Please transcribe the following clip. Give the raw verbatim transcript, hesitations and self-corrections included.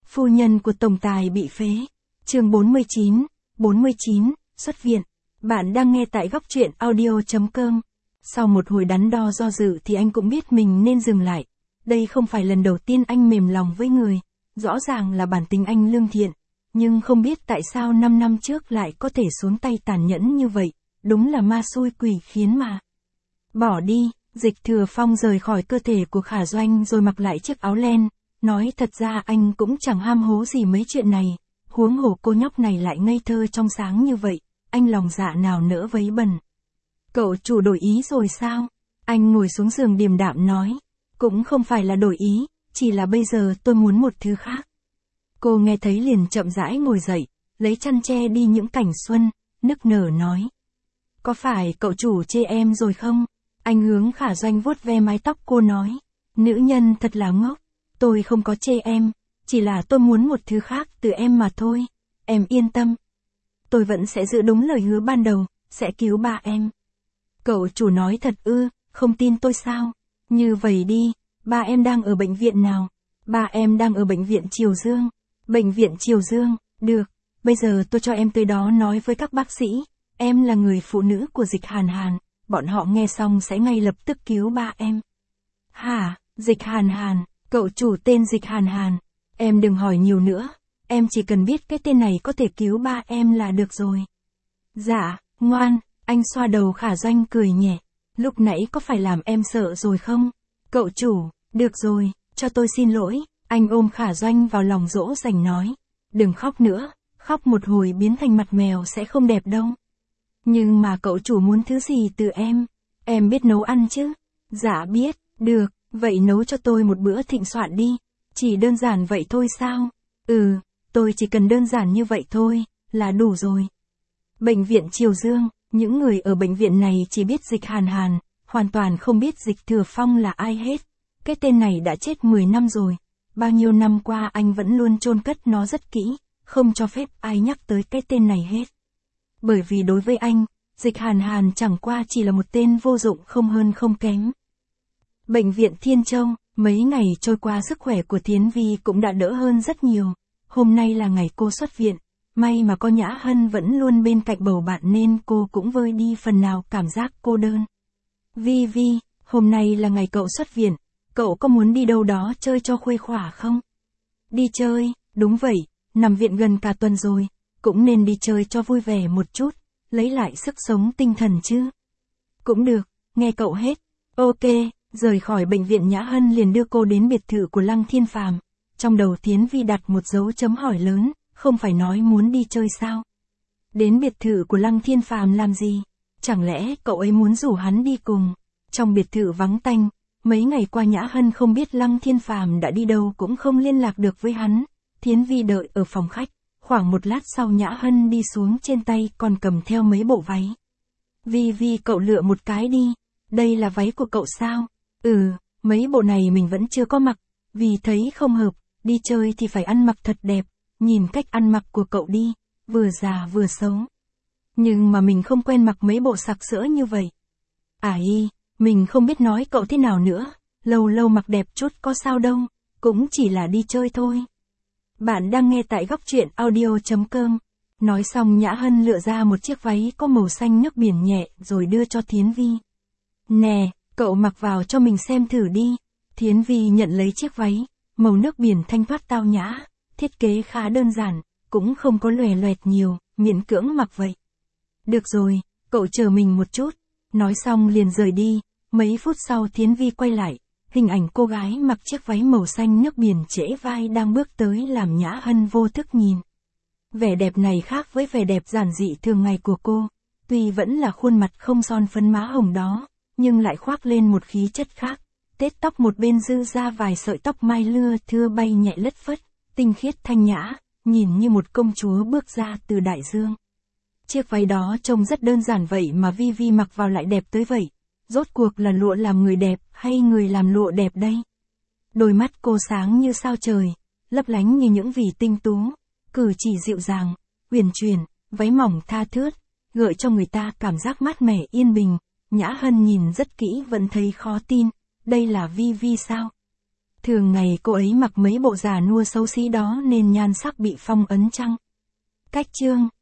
Phu nhân của tổng tài bị phế. Chương bốn mươi chín, bốn mươi chín, xuất viện. Bạn đang nghe tại góc truyện audio chấm com. Sau một hồi đắn đo do dự thì anh cũng biết mình nên dừng lại. Đây không phải lần đầu tiên anh mềm lòng với người. Rõ ràng là bản tính anh lương thiện. Nhưng không biết tại sao năm năm trước lại có thể xuống tay tàn nhẫn như vậy. Đúng là ma xui quỷ khiến mà. Bỏ đi, Dịch Thừa Phong rời khỏi cơ thể của Khả Doanh rồi mặc lại chiếc áo len. Nói thật ra anh cũng chẳng ham hố gì mấy chuyện này. Huống hồ cô nhóc này lại ngây thơ trong sáng như vậy. Anh lòng dạ nào nỡ vấy bẩn. Cậu chủ đổi ý rồi sao? Anh ngồi xuống giường điềm đạm nói. Cũng không phải là đổi ý, chỉ là bây giờ tôi muốn một thứ khác. Cô nghe thấy liền chậm rãi ngồi dậy, lấy chăn che đi những cảnh xuân, nức nở nói. Có phải cậu chủ chê em rồi không? Anh hướng Khả Doanh vuốt ve mái tóc cô nói. Nữ nhân thật là ngốc, tôi không có chê em, chỉ là tôi muốn một thứ khác từ em mà thôi. Em yên tâm. Tôi vẫn sẽ giữ đúng lời hứa ban đầu, sẽ cứu ba em. Cậu chủ nói thật ư, không tin tôi sao? Như vậy đi, ba em đang ở bệnh viện nào? Ba em đang ở bệnh viện Triều Dương. Bệnh viện Triều Dương, được, bây giờ tôi cho em tới đó nói với các bác sĩ. Em là người phụ nữ của Dịch Hàn Hàn, bọn họ nghe xong sẽ ngay lập tức cứu ba em. Hả, Dịch Hàn Hàn, cậu chủ tên Dịch Hàn Hàn. Em đừng hỏi nhiều nữa, em chỉ cần biết cái tên này có thể cứu ba em là được rồi. Dạ, ngoan, anh xoa đầu Khả Doanh cười nhẹ. Lúc nãy có phải làm em sợ rồi không? Cậu chủ, được rồi, cho tôi xin lỗi. Anh ôm Khả Doanh vào lòng dỗ dành nói. Đừng khóc nữa, khóc một hồi biến thành mặt mèo sẽ không đẹp đâu. Nhưng mà cậu chủ muốn thứ gì từ em? Em biết nấu ăn chứ? Dạ biết, được, vậy nấu cho tôi một bữa thịnh soạn đi. Chỉ đơn giản vậy thôi sao? Ừ, tôi chỉ cần đơn giản như vậy thôi, là đủ rồi. Bệnh viện Triều Dương, những người ở bệnh viện này chỉ biết Dịch Hàn Hàn, hoàn toàn không biết Dịch Thừa Phong là ai hết. Cái tên này đã chết mười năm rồi. Bao nhiêu năm qua anh vẫn luôn chôn cất nó rất kỹ, không cho phép ai nhắc tới cái tên này hết. Bởi vì đối với anh, Dịch Hàn Hàn chẳng qua chỉ là một tên vô dụng không hơn không kém. Bệnh viện Thiên Châu, mấy ngày trôi qua sức khỏe của Thiến Vi cũng đã đỡ hơn rất nhiều. Hôm nay là ngày cô xuất viện, may mà có Nhã Hân vẫn luôn bên cạnh bầu bạn nên cô cũng vơi đi phần nào cảm giác cô đơn. Vi Vi, hôm nay là ngày cậu xuất viện. Cậu có muốn đi đâu đó chơi cho khuây khỏa không? Đi chơi, đúng vậy, nằm viện gần cả tuần rồi, cũng nên đi chơi cho vui vẻ một chút, lấy lại sức sống tinh thần chứ. Cũng được, nghe cậu hết. Ok, rời khỏi bệnh viện Nhã Hân liền đưa cô đến biệt thự của Lăng Thiên Phàm. Trong đầu Thiến Vi đặt một dấu chấm hỏi lớn, không phải nói muốn đi chơi sao? Đến biệt thự của Lăng Thiên Phàm làm gì? Chẳng lẽ cậu ấy muốn rủ hắn đi cùng? Trong biệt thự vắng tanh. Mấy ngày qua Nhã Hân không biết Lăng Thiên Phàm đã đi đâu cũng không liên lạc được với hắn. Thiến Vi đợi ở phòng khách, khoảng một lát sau Nhã Hân đi xuống trên tay còn cầm theo mấy bộ váy. Vi Vi cậu lựa một cái đi, đây là váy của cậu sao? Ừ, mấy bộ này mình vẫn chưa có mặc, vì thấy không hợp, đi chơi thì phải ăn mặc thật đẹp, nhìn cách ăn mặc của cậu đi, vừa già vừa xấu. Nhưng mà mình không quen mặc mấy bộ sặc sỡ như vậy. À y. Mình không biết nói cậu thế nào nữa, lâu lâu mặc đẹp chút có sao đâu, cũng chỉ là đi chơi thôi. Bạn đang nghe tại góc truyện audio chấm com. Nói xong Nhã Hân lựa ra một chiếc váy có màu xanh nước biển nhẹ rồi đưa cho Thiến Vi. Nè, cậu mặc vào cho mình xem thử đi. Thiến Vi nhận lấy chiếc váy, màu nước biển thanh thoát tao nhã, thiết kế khá đơn giản, cũng không có lòe loẹt nhiều, miễn cưỡng mặc vậy. Được rồi, cậu chờ mình một chút. Nói xong liền rời đi. Mấy phút sau Thiến Vi quay lại, hình ảnh cô gái mặc chiếc váy màu xanh nước biển trễ vai đang bước tới làm Nhã Hân vô thức nhìn. Vẻ đẹp này khác với vẻ đẹp giản dị thường ngày của cô, tuy vẫn là khuôn mặt không son phấn má hồng đó, nhưng lại khoác lên một khí chất khác. Tết tóc một bên dư ra vài sợi tóc mai lưa thưa bay nhẹ lất phất, tinh khiết thanh nhã, nhìn như một công chúa bước ra từ đại dương. Chiếc váy đó trông rất đơn giản vậy mà Vi Vi mặc vào lại đẹp tới vậy. Rốt cuộc là lụa làm người đẹp hay người làm lụa đẹp đây? Đôi mắt cô sáng như sao trời, lấp lánh như những vì tinh tú, cử chỉ dịu dàng, uyển chuyển, váy mỏng tha thướt, gợi cho người ta cảm giác mát mẻ yên bình. Nhã Hân nhìn rất kỹ vẫn thấy khó tin, đây là Vi Vi sao? Thường ngày cô ấy mặc mấy bộ giả nua xấu xí đó nên nhan sắc bị phong ấn chăng? Cách chương